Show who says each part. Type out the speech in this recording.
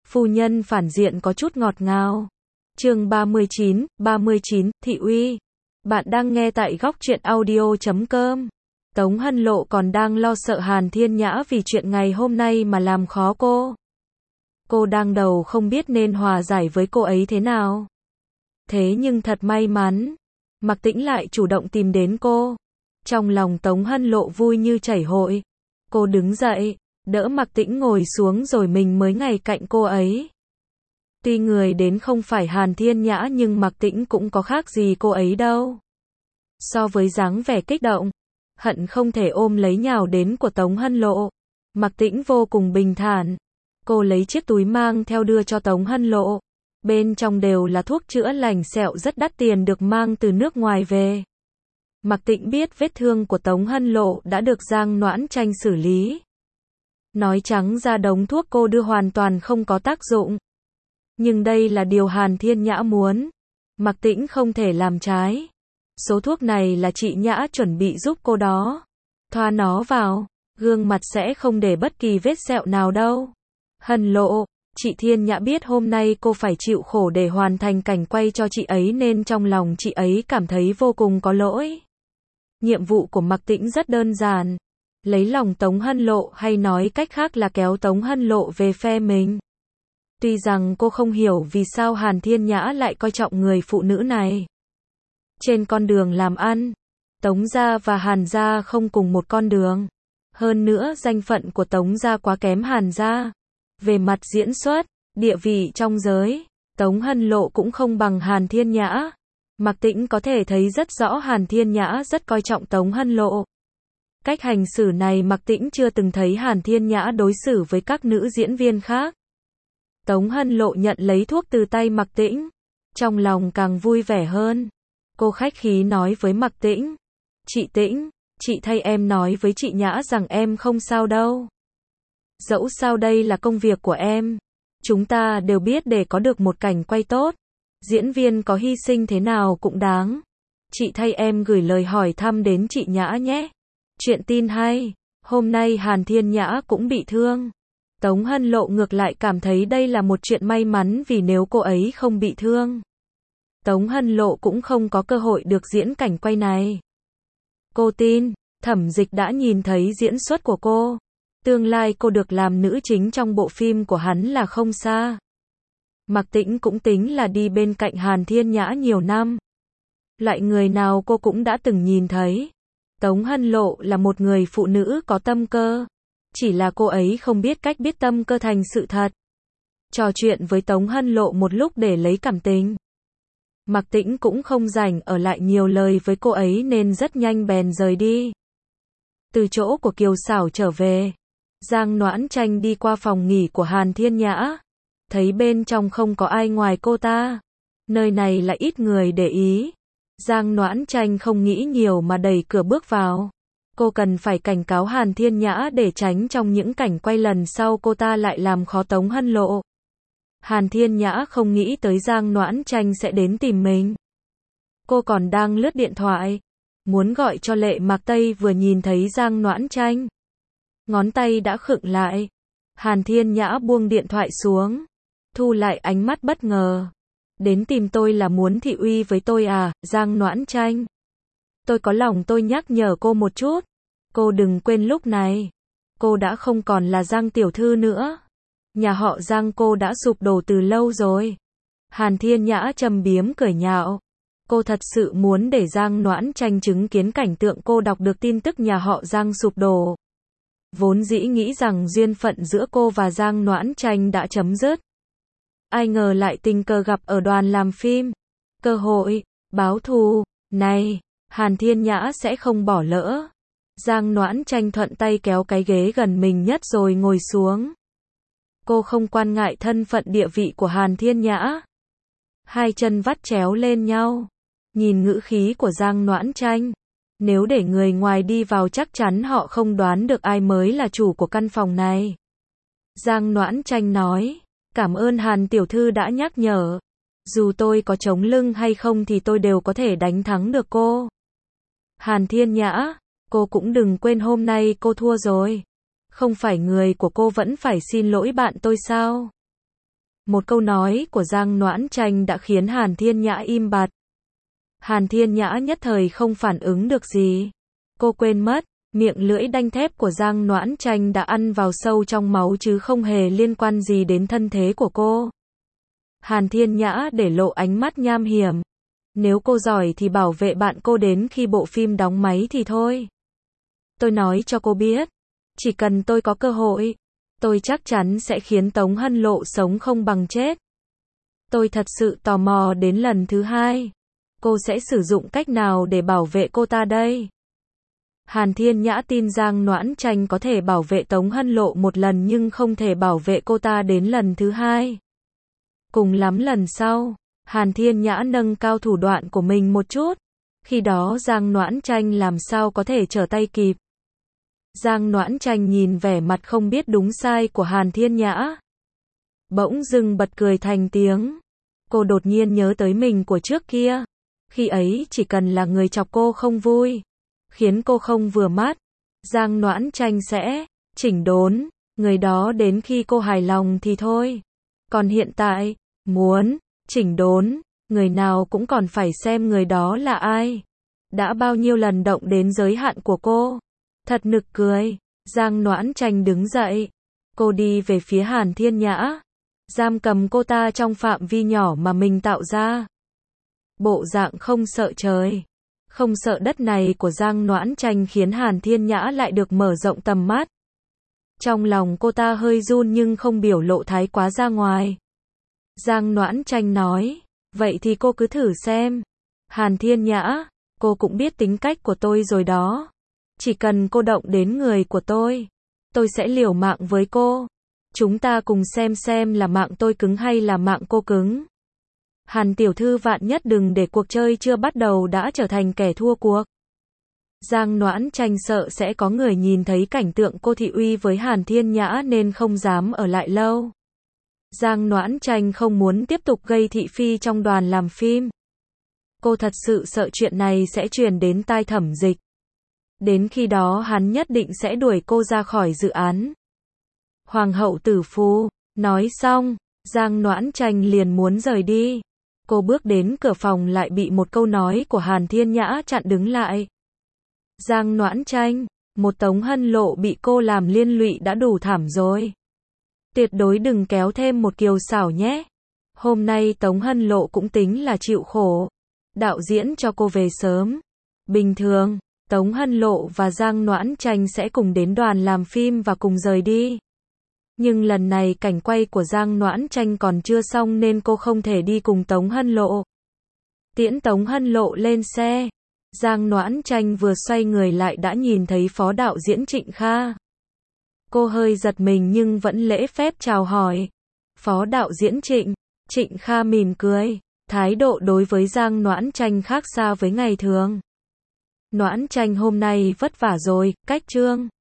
Speaker 1: Phu nhân phản diện có chút ngọt ngào. Chương 39, Thị uy. Bạn đang nghe tại góc truyện audio.com. Tống Hân Lộ còn đang lo sợ Hàn Thiên Nhã vì chuyện ngày hôm nay mà làm khó cô. Cô đang đầu không biết nên hòa giải với cô ấy thế nào. Thế nhưng thật may mắn, Mạc Tĩnh lại chủ động tìm đến cô. Trong lòng Tống Hân Lộ vui như chảy hội. Cô đứng dậy, đỡ Mạc Tĩnh ngồi xuống rồi mình mới ngay cạnh cô ấy. Tuy người đến không phải Hàn Thiên Nhã nhưng Mạc Tĩnh cũng có khác gì cô ấy đâu. So với dáng vẻ kích động, hận không thể ôm lấy nhào đến của Tống Hân Lộ, Mạc Tĩnh vô cùng bình thản. Cô lấy chiếc túi mang theo đưa cho Tống Hân Lộ. Bên trong đều là thuốc chữa lành sẹo rất đắt tiền được mang từ nước ngoài về. Mạc Tĩnh biết vết thương của Tống Hân Lộ đã được Giang Noãn Tranh xử lý. Nói trắng ra đống thuốc cô đưa hoàn toàn không có tác dụng. Nhưng đây là điều Hàn Thiên Nhã muốn. Mạc Tĩnh không thể làm trái. Số thuốc này là chị Nhã chuẩn bị giúp cô đó. Thoa nó vào, gương mặt sẽ không để bất kỳ vết sẹo nào đâu. Hân Lộ, chị Thiên Nhã biết hôm nay cô phải chịu khổ để hoàn thành cảnh quay cho chị ấy nên trong lòng chị ấy cảm thấy vô cùng có lỗi. Nhiệm vụ của Mạc Tĩnh rất đơn giản. Lấy lòng Tống Hân Lộ hay nói cách khác là kéo Tống Hân Lộ về phe mình. Tuy rằng cô không hiểu vì sao Hàn Thiên Nhã lại coi trọng người phụ nữ này. Trên con đường làm ăn, Tống gia và Hàn gia không cùng một con đường. Hơn nữa danh phận của Tống gia quá kém Hàn gia. Về mặt diễn xuất, địa vị trong giới, Tống Hân Lộ cũng không bằng Hàn Thiên Nhã. Mạc Tĩnh có thể thấy rất rõ Hàn Thiên Nhã rất coi trọng Tống Hân Lộ. Cách hành xử này Mạc Tĩnh chưa từng thấy Hàn Thiên Nhã đối xử với các nữ diễn viên khác. Tống Hân Lộ nhận lấy thuốc từ tay Mạc Tĩnh, trong lòng càng vui vẻ hơn. Cô khách khí nói với Mạc Tĩnh, chị Tĩnh, chị thay em nói với chị Nhã rằng em không sao đâu. Dẫu sao đây là công việc của em. Chúng ta đều biết để có được một cảnh quay tốt, diễn viên có hy sinh thế nào cũng đáng. Chị thay em gửi lời hỏi thăm đến chị Nhã nhé. Chuyện tin hay, hôm nay Hàn Thiên Nhã cũng bị thương. Tống Hân Lộ ngược lại cảm thấy đây là một chuyện may mắn vì nếu cô ấy không bị thương, Tống Hân Lộ cũng không có cơ hội được diễn cảnh quay này. Cô tin, Thẩm Dịch đã nhìn thấy diễn xuất của cô. Tương lai cô được làm nữ chính trong bộ phim của hắn là không xa. Mạc Tĩnh cũng tính là đi bên cạnh Hàn Thiên Nhã nhiều năm. Loại người nào cô cũng đã từng nhìn thấy. Tống Hân Lộ là một người phụ nữ có tâm cơ. Chỉ là cô ấy không biết cách biết tâm cơ thành sự thật. Trò chuyện với Tống Hân Lộ một lúc để lấy cảm tình. Mạc Tĩnh cũng không rảnh ở lại nhiều lời với cô ấy nên rất nhanh bèn rời đi. Từ chỗ của Kiều Xảo trở về, Giang Noãn Tranh đi qua phòng nghỉ của Hàn Thiên Nhã. Thấy bên trong không có ai ngoài cô ta. Nơi này là ít người để ý. Giang Noãn Tranh không nghĩ nhiều mà đẩy cửa bước vào. Cô cần phải cảnh cáo Hàn Thiên Nhã để tránh trong những cảnh quay lần sau cô ta lại làm khó Tống Hân Lộ. Hàn Thiên Nhã không nghĩ tới Giang Noãn Tranh sẽ đến tìm mình. Cô còn đang lướt điện thoại, muốn gọi cho Lệ Mạc Tây vừa nhìn thấy Giang Noãn Tranh. Ngón tay đã khựng lại. Hàn Thiên Nhã buông điện thoại xuống, thu lại ánh mắt bất ngờ. Đến tìm tôi là muốn thị uy với tôi à, Giang Noãn Tranh? Tôi có lòng tôi nhắc nhở cô một chút. Cô đừng quên lúc này, cô đã không còn là Giang tiểu thư nữa. Nhà họ Giang cô đã sụp đổ từ lâu rồi. Hàn Thiên Nhã châm biếm cười nhạo. Cô thật sự muốn để Giang Noãn Tranh chứng kiến cảnh tượng cô đọc được tin tức nhà họ Giang sụp đổ. Vốn dĩ nghĩ rằng duyên phận giữa cô và Giang Noãn Tranh đã chấm dứt. Ai ngờ lại tình cờ gặp ở đoàn làm phim. Cơ hội, báo thù, này, Hàn Thiên Nhã sẽ không bỏ lỡ. Giang Noãn Tranh thuận tay kéo cái ghế gần mình nhất rồi ngồi xuống. Cô không quan ngại thân phận địa vị của Hàn Thiên Nhã. Hai chân vắt chéo lên nhau. Nhìn ngữ khí của Giang Noãn Tranh. Nếu để người ngoài đi vào chắc chắn họ không đoán được ai mới là chủ của căn phòng này. Giang Noãn Tranh nói, cảm ơn Hàn tiểu thư đã nhắc nhở. Dù tôi có chống lưng hay không thì tôi đều có thể đánh thắng được cô. Hàn Thiên Nhã, cô cũng đừng quên hôm nay cô thua rồi. Không phải người của cô vẫn phải xin lỗi bạn tôi sao? Một câu nói của Giang Noãn Tranh đã khiến Hàn Thiên Nhã im bặt. Hàn Thiên Nhã nhất thời không phản ứng được gì. Cô quên mất, miệng lưỡi đanh thép của Giang Noãn Tranh đã ăn vào sâu trong máu chứ không hề liên quan gì đến thân thế của cô. Hàn Thiên Nhã để lộ ánh mắt nham hiểm. Nếu cô giỏi thì bảo vệ bạn cô đến khi bộ phim đóng máy thì thôi. Tôi nói cho cô biết, chỉ cần tôi có cơ hội, tôi chắc chắn sẽ khiến Tống Hân Lộ sống không bằng chết. Tôi thật sự tò mò đến lần thứ hai. Cô sẽ sử dụng cách nào để bảo vệ cô ta đây? Hàn Thiên Nhã tin Giang Noãn Tranh có thể bảo vệ Tống Hân Lộ một lần nhưng không thể bảo vệ cô ta đến lần thứ hai. Cùng lắm lần sau, Hàn Thiên Nhã nâng cao thủ đoạn của mình một chút. Khi đó Giang Noãn Tranh làm sao có thể trở tay kịp. Giang Noãn Tranh nhìn vẻ mặt không biết đúng sai của Hàn Thiên Nhã. Bỗng dưng bật cười thành tiếng. Cô đột nhiên nhớ tới mình của trước kia. Khi ấy chỉ cần là người chọc cô không vui, khiến cô không vừa mắt, Giang Noãn Tranh sẽ chỉnh đốn người đó đến khi cô hài lòng thì thôi. Còn hiện tại, muốn chỉnh đốn người nào cũng còn phải xem người đó là ai. Đã bao nhiêu lần động đến giới hạn của cô. Thật nực cười. Giang Noãn Tranh đứng dậy. Cô đi về phía Hàn Thiên Nhã, giam cầm cô ta trong phạm vi nhỏ mà mình tạo ra. Bộ dạng không sợ trời, không sợ đất này của Giang Noãn Tranh khiến Hàn Thiên Nhã lại được mở rộng tầm mắt. Trong lòng cô ta hơi run nhưng không biểu lộ thái quá ra ngoài. Giang Noãn Tranh nói, vậy thì cô cứ thử xem. Hàn Thiên Nhã, cô cũng biết tính cách của tôi rồi đó. Chỉ cần cô động đến người của tôi sẽ liều mạng với cô. Chúng ta cùng xem là mạng tôi cứng hay là mạng cô cứng. Hàn tiểu thư vạn nhất đừng để cuộc chơi chưa bắt đầu đã trở thành kẻ thua cuộc. Giang Noãn Tranh sợ sẽ có người nhìn thấy cảnh tượng cô thị uy với Hàn Thiên Nhã nên không dám ở lại lâu. Giang Noãn Tranh không muốn tiếp tục gây thị phi trong đoàn làm phim. Cô thật sự sợ chuyện này sẽ truyền đến tai Thẩm Dịch. Đến khi đó hắn nhất định sẽ đuổi cô ra khỏi dự án. Hoàng hậu tử phu, nói xong, Giang Noãn Tranh liền muốn rời đi. Cô bước đến cửa phòng lại bị một câu nói của Hàn Thiên Nhã chặn đứng lại. Giang Noãn Tranh, một Tống Hân Lộ bị cô làm liên lụy đã đủ thảm rồi. Tuyệt đối đừng kéo thêm một Kiều Xảo nhé. Hôm nay Tống Hân Lộ cũng tính là chịu khổ. Đạo diễn cho cô về sớm. Bình thường, Tống Hân Lộ và Giang Noãn Tranh sẽ cùng đến đoàn làm phim và cùng rời đi. Nhưng lần này cảnh quay của Giang Noãn Tranh còn chưa xong nên cô không thể đi cùng Tống Hân Lộ. Tiễn Tống Hân Lộ lên xe, Giang Noãn Tranh vừa xoay người lại đã nhìn thấy phó đạo diễn Trịnh Kha. Cô hơi giật mình nhưng vẫn lễ phép chào hỏi. Phó đạo diễn Trịnh, Trịnh Kha mỉm cười, thái độ đối với Giang Noãn Tranh khác xa với ngày thường. Noãn Tranh hôm nay vất vả rồi, cách chương.